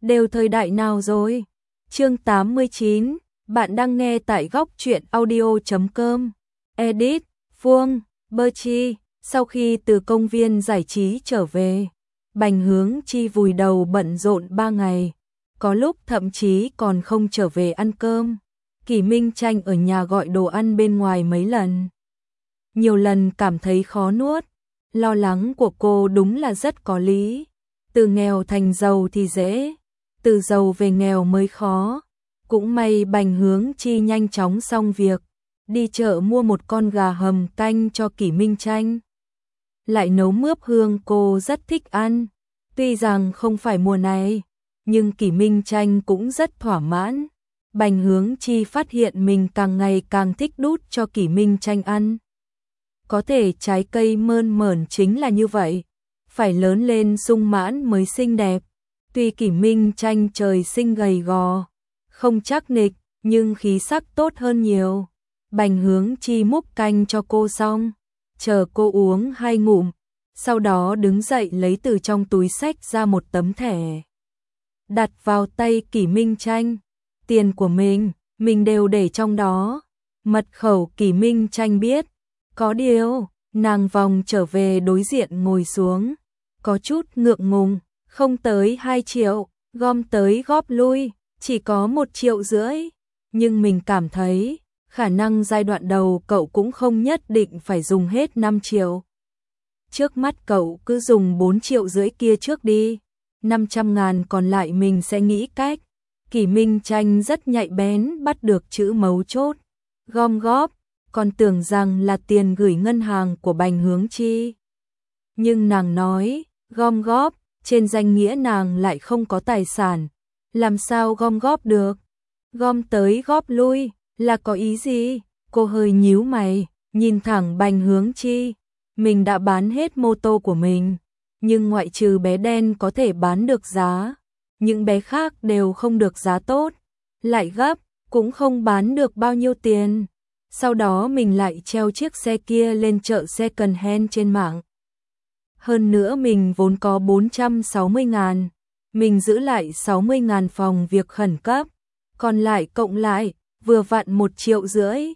đều thời đại nào rồi? Chương 89, bạn đang nghe tại góc truyện audio.com. Edit, Phương, Berchi. Sau khi từ công viên giải trí trở về, Bành Hướng Chi vùi đầu bận rộn 3 ngày, có lúc thậm chí còn không trở về ăn cơm. Kỷ Minh Tranh ở nhà gọi đồ ăn bên ngoài mấy lần. Nhiều lần cảm thấy khó nuốt, lo lắng của cô đúng là rất có lý. Từ nghèo thành giàu thì dễ, từ giàu về nghèo mới khó. Cũng may Bành Hướng Chi nhanh chóng xong việc, đi chợ mua một con gà hầm canh cho Kỷ Minh Tranh. Lại nấu mướp hương cô rất thích ăn, tuy rằng không phải mùa này, nhưng Kỷ Minh Tranh cũng rất thỏa mãn. Bành Hướng Chi phát hiện mình càng ngày càng thích đút cho Kỷ Minh Tranh ăn. Có thể trái cây mơn mởn chính là như vậy, phải lớn lên sung mãn mới xinh đẹp. Tuy Kỷ Minh Tranh trời sinh gầy gò, không chắc nịch, nhưng khí sắc tốt hơn nhiều. Bành Hướng Chi múc canh cho cô xong, chờ cô uống 2 ngụm, sau đó đứng dậy lấy từ trong túi xách ra một tấm thẻ. Đặt vào tay Kỷ Minh Tranh, tiền của mình đều để trong đó. Mật khẩu Kỷ Minh Tranh biết, có điều, nàng vòng trở về đối diện ngồi xuống, có chút ngượng ngùng, không tới 2 triệu, gom tới góp lui, chỉ có 1,5 triệu. Nhưng mình cảm thấy, khả năng giai đoạn đầu cậu cũng không nhất định phải dùng hết 5 triệu. Trước mắt cậu cứ dùng 4,5 triệu kia trước đi, 500.000 còn lại mình sẽ nghĩ cách. Kỷ Minh Tranh rất nhạy bén bắt được chữ mấu chốt, gom góp, còn tưởng rằng là tiền gửi ngân hàng của Bành Hướng Chi. Nhưng nàng nói, gom góp, trên danh nghĩa nàng lại không có tài sản, làm sao gom góp được? Gom tới góp lui, là có ý gì? Cô hơi nhíu mày, nhìn thẳng Bành Hướng Chi. Mình đã bán hết mô tô của mình, nhưng ngoại trừ bé đen có thể bán được giá, những bé khác đều không được giá tốt, lại gấp, cũng không bán được bao nhiêu tiền. Sau đó mình lại treo chiếc xe kia lên chợ second hand trên mạng. Hơn nữa mình vốn có 460.000, mình giữ lại 60.000 phòng việc khẩn cấp, còn lại cộng lại, vừa vặn 1,5 triệu.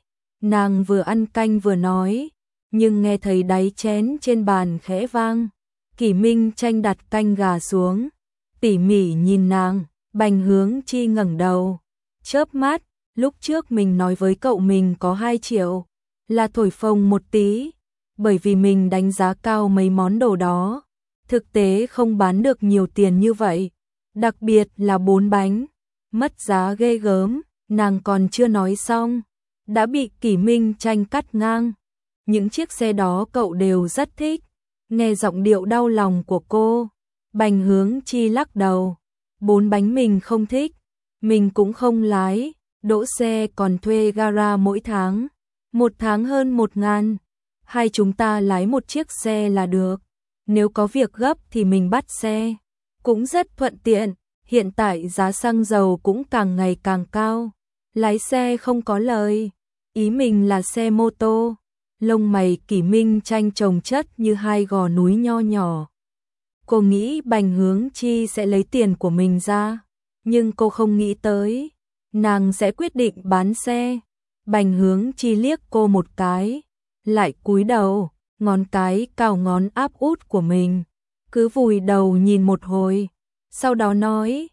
Nàng vừa ăn canh vừa nói, nhưng nghe thấy đáy chén trên bàn khẽ vang. Kỷ Minh Tranh đặt canh gà xuống, tỉ mỉ nhìn nàng. Bành Hướng Chi ngẩng đầu, chớp mắt. Lúc trước mình nói với cậu mình có 2 triệu, là thổi phồng một tí, bởi vì mình đánh giá cao mấy món đồ đó, thực tế không bán được nhiều tiền như vậy, đặc biệt là 4 bánh, mất giá ghê gớm. Nàng còn chưa nói xong, đã bị Kỷ Minh Tranh cắt ngang. Những chiếc xe đó cậu đều rất thích. Nghe giọng điệu đau lòng của cô, Bành Hướng Chi lắc đầu, 4 bánh mình không thích, mình cũng không lái. Đỗ xe còn thuê gara mỗi tháng, 1 tháng hơn 1.000, hai chúng ta lái một chiếc xe là được. Nếu có việc gấp thì mình bắt xe, cũng rất thuận tiện. Hiện tại giá xăng dầu cũng càng ngày càng cao, lái xe không có lời. Ý mình là xe mô tô. Lông mày Kỷ Minh Tranh chồng chất như 2 gò núi nho nhỏ. Cô nghĩ Bành Hướng Chi sẽ lấy tiền của mình ra, nhưng cô không nghĩ tới nàng sẽ quyết định bán xe. Bành Hướng Chi liếc cô một cái, lại cúi đầu, ngón cái cào ngón áp út của mình, cứ vùi đầu nhìn một hồi, sau đó nói,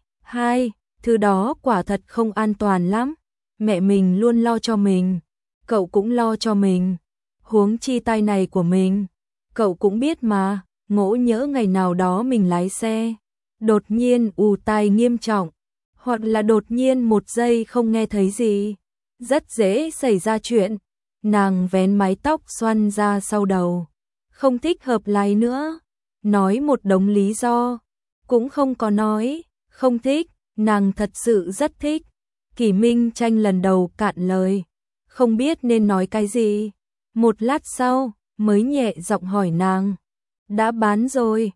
thứ đó quả thật không an toàn lắm, mẹ mình luôn lo cho mình, cậu cũng lo cho mình, huống chi tai này của mình, cậu cũng biết mà, ngộ nhỡ ngày nào đó mình lái xe, đột nhiên ù tai nghiêm trọng, hoặc là đột nhiên 1 giây không nghe thấy gì, rất dễ xảy ra chuyện. Nàng vén mái tóc xoăn ra sau đầu, không thích hợp lái nữa, nói một đống lý do, cũng không có nói, không thích, nàng thật sự rất thích. Kỷ Minh Tranh lần đầu cạn lời, không biết nên nói cái gì. Một lát sau, mới nhẹ giọng hỏi nàng, đã bán rồi?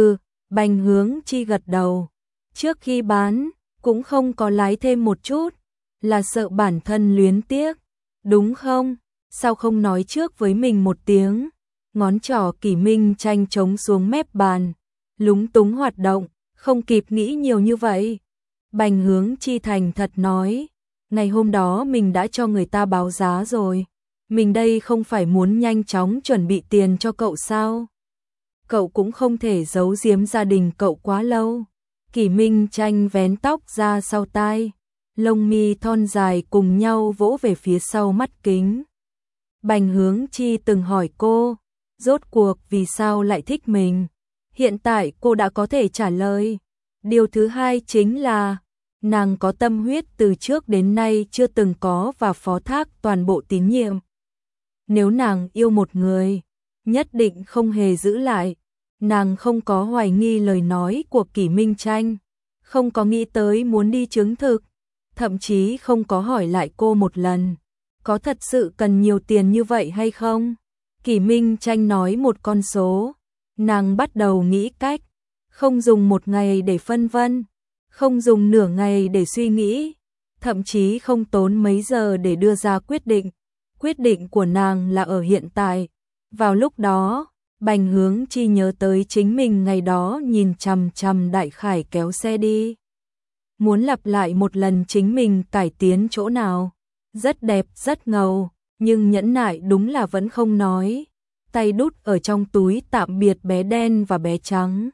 Bành Hướng Chi gật đầu, trước khi bán, cũng không có lái thêm một chút, là sợ bản thân luyến tiếc, đúng không? Sao không nói trước với mình một tiếng? Ngón trỏ Kỷ Minh Tranh trống xuống mép bàn, lúng túng hoạt động, không kịp nghĩ nhiều như vậy, Bành Hướng Chi thành thật nói, ngày hôm đó mình đã cho người ta báo giá rồi. Mình đây không phải muốn nhanh chóng chuẩn bị tiền cho cậu sao? Cậu cũng không thể giấu giếm gia đình cậu quá lâu. Kỷ Minh Tranh vén tóc ra sau tai, lông mi thon dài cùng nhau vỗ về phía sau mắt kính. Bành Hướng Chi từng hỏi cô, rốt cuộc vì sao lại thích mình? Hiện tại cô đã có thể trả lời. Điều thứ hai chính là, nàng có tâm huyết từ trước đến nay chưa từng có và phó thác toàn bộ tín nhiệm. Nếu nàng yêu một người, nhất định không hề giữ lại. Nàng không có hoài nghi lời nói của Kỷ Minh Tranh, không có nghĩ tới muốn đi chứng thực, thậm chí không có hỏi lại cô một lần, có thật sự cần nhiều tiền như vậy hay không? Kỷ Minh Tranh nói một con số, nàng bắt đầu nghĩ cách, không dùng một ngày để phân vân, không dùng nửa ngày để suy nghĩ, thậm chí không tốn mấy giờ để đưa ra quyết định. Quyết định của nàng là ở hiện tại. Vào lúc đó, Bành Hướng Chi nhớ tới chính mình ngày đó nhìn chằm chằm Đại Khải kéo xe đi. Muốn lặp lại một lần chính mình cải tiến chỗ nào. Rất đẹp, rất ngầu, nhưng nhẫn nại đúng là vẫn không nói. Tay đút ở trong túi tạm biệt bé đen và bé trắng.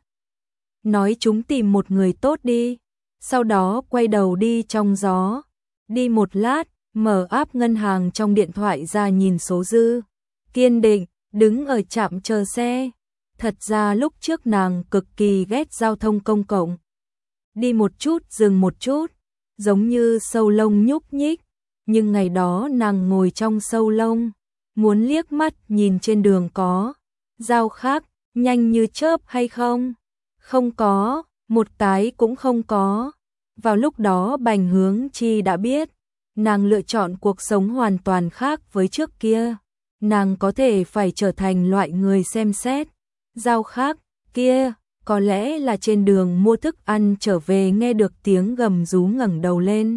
Nói chúng tìm một người tốt đi. Sau đó quay đầu đi trong gió. Đi một lát, mở app ngân hàng trong điện thoại ra nhìn số dư. Kiên định, đứng ở trạm chờ xe. Thật ra lúc trước nàng cực kỳ ghét giao thông công cộng. Đi một chút dừng một chút, giống như sâu lông nhúc nhích. Nhưng ngày đó nàng ngồi trong sâu lông, muốn liếc mắt nhìn trên đường có dao khác, nhanh như chớp hay không? Không có, một cái cũng không có. Vào lúc đó Bành Hướng Chi đã biết, nàng lựa chọn cuộc sống hoàn toàn khác với trước kia. Nàng có thể phải trở thành loại người xem xét. Dao khác, kia, có lẽ là trên đường mua thức ăn trở về nghe được tiếng gầm rú ngẩng đầu lên.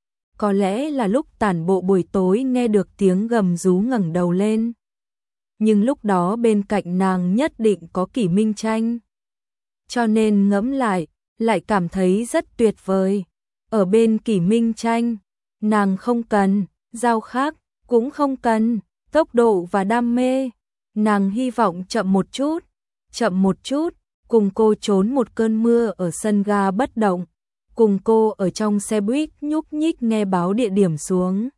Có lẽ là lúc tản bộ buổi tối nghe được tiếng gầm rú ngẩng đầu lên. Nhưng lúc đó bên cạnh nàng nhất định có Kỷ Minh Tranh. Cho nên ngẫm lại cảm thấy rất tuyệt vời. Ở bên Kỷ Minh Tranh, nàng không cần, dao khác, cũng không cần, tốc độ và đam mê. Nàng hy vọng chậm một chút, cùng cô trốn một cơn mưa ở sân ga bất động, cùng cô ở trong xe buýt nhúc nhích nghe báo địa điểm xuống.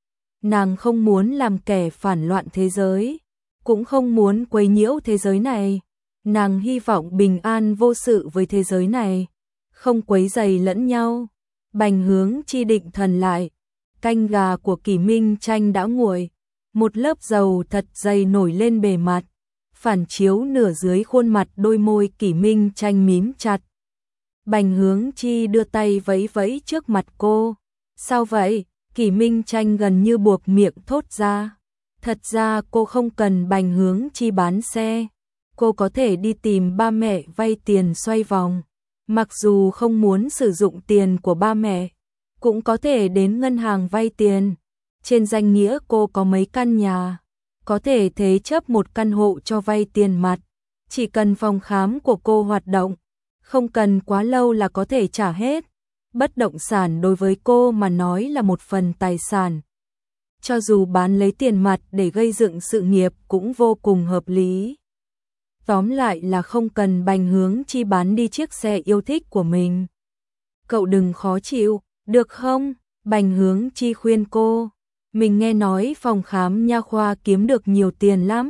Nàng không muốn làm kẻ phản loạn thế giới, cũng không muốn quấy nhiễu thế giới này. Nàng hy vọng bình an vô sự với thế giới này, không quấy rầy lẫn nhau. Bành Hướng Chi định thần lại, canh gà của Kỷ Minh Tranh đã nguội, một lớp dầu thật dày nổi lên bề mặt, phản chiếu nửa dưới khuôn mặt, đôi môi Kỷ Minh Tranh mím chặt. Bành Hướng Chi đưa tay vẫy vẫy trước mặt cô. Sao vậy? Kỷ Minh Tranh gần như buộc miệng thốt ra. Thật ra cô không cần Bành Hướng Chi bán xe. Cô có thể đi tìm ba mẹ vay tiền xoay vòng. Mặc dù không muốn sử dụng tiền của ba mẹ, cũng có thể đến ngân hàng vay tiền. Trên danh nghĩa cô có mấy căn nhà, có thể thế chấp một căn hộ cho vay tiền mặt. Chỉ cần phòng khám của cô hoạt động, không cần quá lâu là có thể trả hết. Bất động sản đối với cô mà nói là một phần tài sản. Cho dù bán lấy tiền mặt để gây dựng sự nghiệp cũng vô cùng hợp lý. Tóm lại là không cần Bành Hướng Chi bán đi chiếc xe yêu thích của mình. Cậu đừng khó chịu, được không? Bành Hướng Chi khuyên cô. Mình nghe nói phòng khám nha khoa kiếm được nhiều tiền lắm.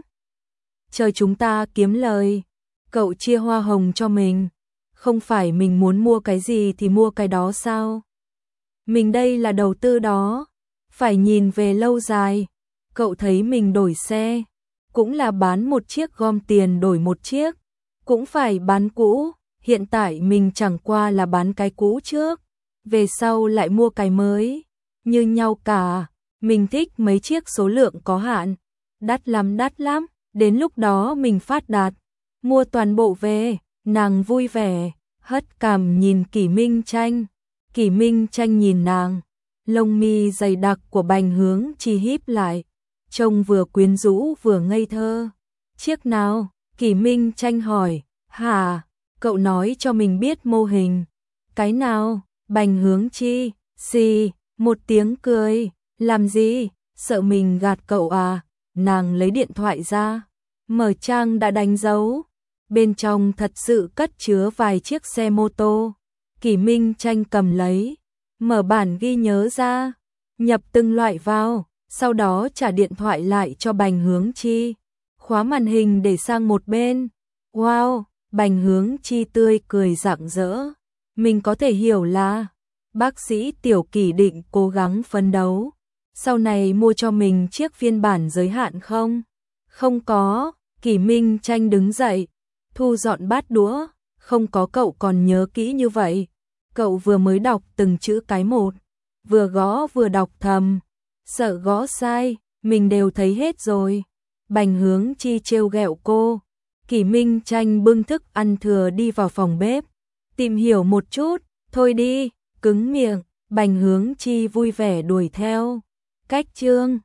Chờ chúng ta kiếm lời, cậu chia hoa hồng cho mình. Không phải mình muốn mua cái gì thì mua cái đó sao? Mình đây là đầu tư đó, phải nhìn về lâu dài. Cậu thấy mình đổi xe, cũng là bán một chiếc gom tiền đổi một chiếc, cũng phải bán cũ. Hiện tại mình chẳng qua là bán cái cũ trước, về sau lại mua cái mới, như nhau cả. Mình thích mấy chiếc số lượng có hạn, đắt lắm, đến lúc đó mình phát đạt, mua toàn bộ về. Nàng vui vẻ, hất cằm nhìn Kỷ Minh Tranh. Kỷ Minh Tranh nhìn nàng, lông mi dày đặc của Bành Hướng Chi híp lại, trông vừa quyến rũ vừa ngây thơ. Chiếc nào? Kỷ Minh Tranh hỏi. Hả? Cậu nói cho mình biết mô hình. Cái nào? Bành Hướng Chi, xì, một tiếng cười, làm gì, sợ mình gạt cậu à, nàng lấy điện thoại ra, mở trang đã đánh dấu, bên trong thật sự cất chứa vài chiếc xe mô tô, Kỷ Minh Tranh cầm lấy, mở bản ghi nhớ ra, nhập từng loại vào, sau đó trả điện thoại lại cho Bành Hướng Chi, khóa màn hình để sang một bên, wow, Bành Hướng Chi tươi cười rạng rỡ, mình có thể hiểu là bác sĩ Tiểu Kỷ định cố gắng phấn đấu, sau này mua cho mình chiếc phiên bản giới hạn không? Không có, Kỷ Minh Tranh đứng dậy, thu dọn bát đũa, không có cậu còn nhớ kỹ như vậy. Cậu vừa mới đọc từng chữ cái một, vừa gõ vừa đọc thầm, sợ gõ sai, mình đều thấy hết rồi. Bành Hướng Chi trêu ghẹo cô, Kỷ Minh Tranh bưng thức ăn thừa đi vào phòng bếp, tìm hiểu một chút, thôi đi, cứng miệng, Bành Hướng Chi vui vẻ đuổi theo. Cách chương